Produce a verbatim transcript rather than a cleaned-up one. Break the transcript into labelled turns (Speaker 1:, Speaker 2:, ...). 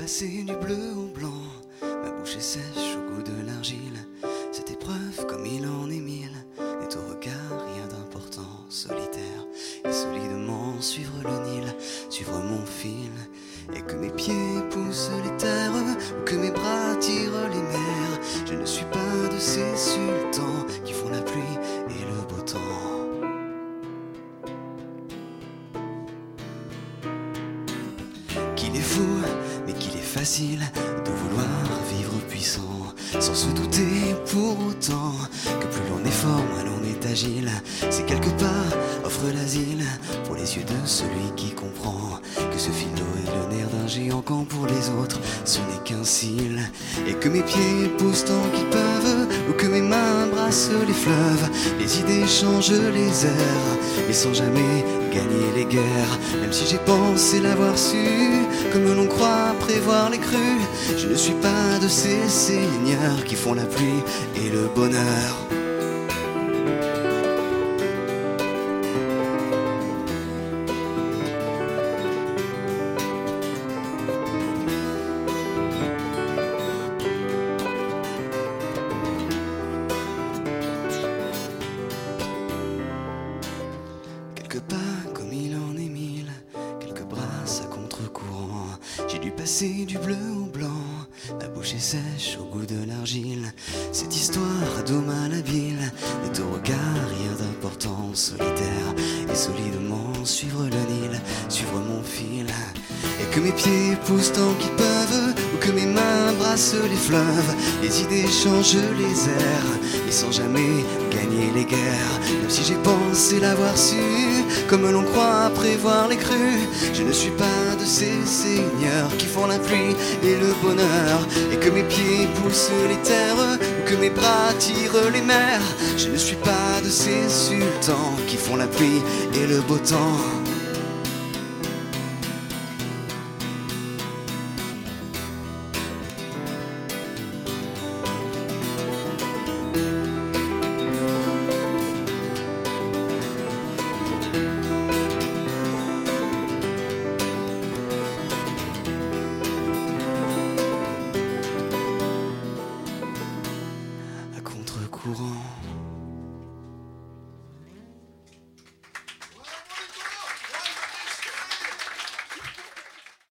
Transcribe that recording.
Speaker 1: passé du bleu au blanc, ma bouche est sèche au goût de l'argile. Cette épreuve, comme il en est mille, n'est au regard rien d'important, solitaire et solidement suivre le Nil, suivre mon fil, et que mes pieds poussent les terres, ou que mes bras tirent les mers. Je ne suis pas de ces sultans qui font la pluie et le beau temps. Qu'il est fou, mais qu'il est facile de vouloir vivre puissant, sans se douter pour autant que plus l'on est fort, moins l'on est agile. C'est quelque part offre l'asile pour les yeux de celui qui comprend que ce philo est le nerf d'un géant, quand pour les autres ce n'est qu'un cil. Et que mes pieds poussent tant qu'ils peuvent, ou que mes mains brassent les fleuves. Les idées changent les airs, mais sans jamais gagner les guerres. Même si j'ai pensé l'avoir su, comme l'on croit prévoir les crues, je ne suis pas de ces seigneurs qui font la pluie et le bonheur. Quelques pas comme il en est mille, quelques brasses à contre-courant. J'ai dû passer du bleu au blanc, ma bouche est sèche au goût de l'argile. Cette histoire d'homme malhabile n'est au regard rien d'important, solitaire et solidement suivre le Nil, suivre mon fil. Et que mes pieds poussent tant qu'ils peuvent, ou que mes mains brassent les fleuves. Les idées changent les airs, mais sans jamais gagner les guerres. Même si j'ai pensé l'avoir su, comme l'on croit prévoir les crues, je ne suis pas de ces seigneurs qui font la pluie et le bonheur. Et que mes pieds poussent les terres, ou que mes bras tirent les mers, je ne suis pas de ces sultans qui font la pluie et le beau temps.